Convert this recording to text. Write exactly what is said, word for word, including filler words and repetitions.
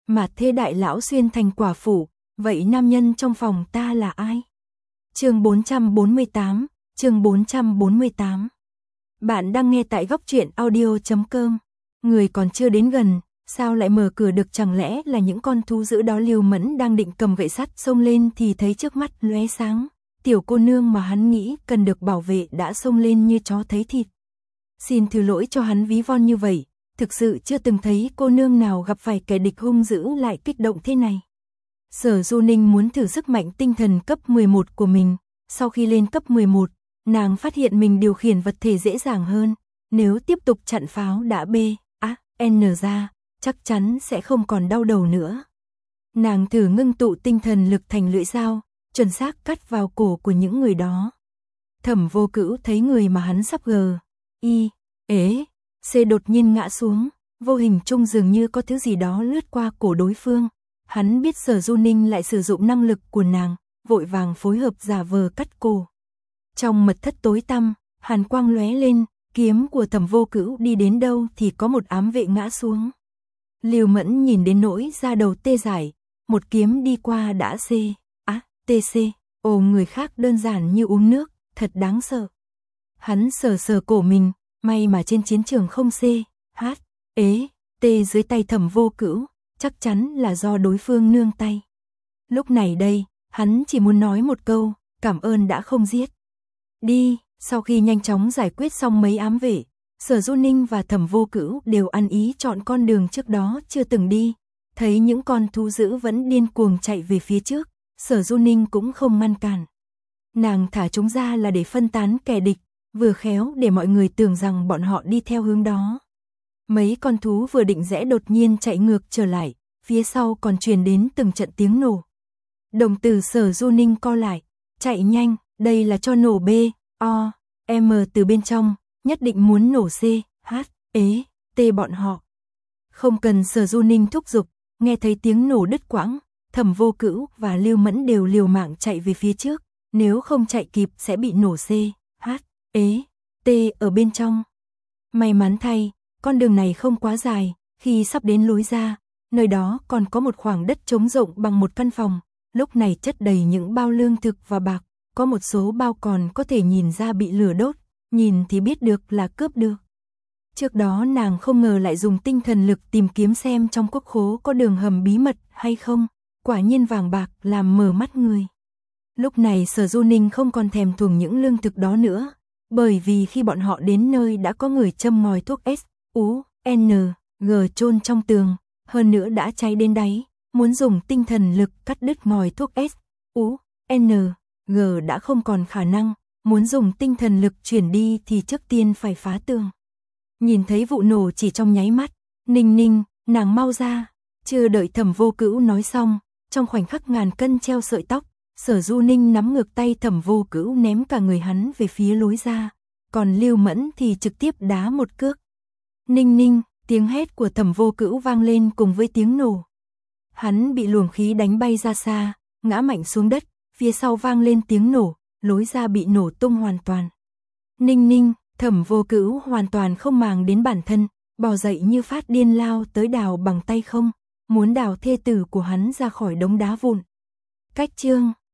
Mà thê đại lão xuyên thành quả phụ, vậy nam nhân trong phòng ta là ai? Chương bốn trăm bốn mươi tám, chương bốn trăm bốn mươi tám. Bạn đang nghe tại góc truyện audio chấm com. Người còn chưa đến gần, sao lại mở cửa được, chẳng lẽ là những con thú dữ đó? Lưu Mẫn đang định cầm gậy sắt xông lên thì thấy trước mắt lóe sáng, tiểu cô nương mà hắn nghĩ cần được bảo vệ đã xông lên như chó thấy thịt. Xin thứ lỗi cho hắn ví von như vậy, thực sự chưa từng thấy cô nương nào gặp phải kẻ địch hung dữ lại kích động thế này. Sở Du Ninh muốn thử sức mạnh tinh thần cấp mười một của mình, sau khi lên cấp mười một, nàng phát hiện mình điều khiển vật thể dễ dàng hơn, nếu tiếp tục chặn pháo đã B, A, N ra, chắc chắn sẽ không còn đau đầu nữa. Nàng thử ngưng tụ tinh thần lực thành lưỡi dao, chuẩn xác cắt vào cổ của những người đó. Thẩm Vô Cữu thấy người mà hắn sắp gờ, y, ế, C đột nhiên ngã xuống, vô hình chung dường như có thứ gì đó lướt qua cổ đối phương. Hắn biết Sở Du Ninh lại sử dụng năng lực của nàng, vội vàng phối hợp giả vờ cắt cổ. Trong mật thất tối tăm, hàn quang lóe lên, kiếm của Thẩm Vô Cữu đi đến đâu thì có một ám vệ ngã xuống. Lưu Mẫn nhìn đến nỗi da đầu tê dại, một kiếm đi qua đã C, á, T C, ồ, người khác đơn giản như uống nước, thật đáng sợ. Hắn sờ sờ cổ mình, may mà trên chiến trường không C, H, ế, T dưới tay Thẩm Vô Cữu, chắc chắn là do đối phương nương tay. Lúc này đây, hắn chỉ muốn nói một câu, cảm ơn đã không giết. Đi, sau khi nhanh chóng giải quyết xong mấy ám vệ, Sở Du Ninh và Thẩm Vô Cữu đều ăn ý chọn con đường trước đó chưa từng đi. Thấy những con thú dữ vẫn điên cuồng chạy về phía trước, Sở Du Ninh cũng không ngăn cản. Nàng thả chúng ra là để phân tán kẻ địch, vừa khéo để mọi người tưởng rằng bọn họ đi theo hướng đó. Mấy con thú vừa định rẽ đột nhiên chạy ngược trở lại, phía sau còn truyền đến từng trận tiếng nổ. Đồng tử Sở Du Ninh co lại, chạy nhanh, đây là cho nổ B, O, M từ bên trong, nhất định muốn nổ C, H, ế, T bọn họ. Không cần Sở Du Ninh thúc giục, nghe thấy tiếng nổ đứt quãng, Thẩm Vô Cữu và Lưu Mẫn đều liều mạng chạy về phía trước, nếu không chạy kịp sẽ bị nổ C, H, ế, T ở bên trong. May mắn thay, con đường này không quá dài, khi sắp đến lối ra, nơi đó còn có một khoảng đất trống rộng bằng một căn phòng, lúc này chất đầy những bao lương thực và bạc, có một số bao còn có thể nhìn ra bị lửa đốt, nhìn thì biết được là cướp được. Trước đó nàng không ngờ lại dùng tinh thần lực tìm kiếm xem trong quốc khố có đường hầm bí mật hay không, quả nhiên vàng bạc làm mở mắt người. Lúc này Sở Du Ninh không còn thèm thuồng những lương thực đó nữa, bởi vì khi bọn họ đến nơi đã có người châm ngòi thuốc S, U, N, G chôn trong tường, hơn nữa đã cháy đến đáy, muốn dùng tinh thần lực cắt đứt ngòi thuốc S, U, N, G đã không còn khả năng, muốn dùng tinh thần lực chuyển đi thì trước tiên phải phá tường. Nhìn thấy vụ nổ chỉ trong nháy mắt, Ninh Ninh, nàng mau ra, chưa đợi Thẩm Vô Cữu nói xong, trong khoảnh khắc ngàn cân treo sợi tóc, Sở Du Ninh nắm ngược tay Thẩm Vô Cữu ném cả người hắn về phía lối ra, còn Lưu Mẫn thì trực tiếp đá một cước. Ninh Ninh, tiếng hét của Thẩm Vô Cữu vang lên cùng với tiếng nổ. Hắn bị luồng khí đánh bay ra xa, ngã mạnh xuống đất, phía sau vang lên tiếng nổ, lối ra bị nổ tung hoàn toàn. Ninh Ninh, Thẩm Vô Cữu hoàn toàn không màng đến bản thân, bò dậy như phát điên lao tới đào bằng tay không, muốn đào thê tử của hắn ra khỏi đống đá vụn. Cách chương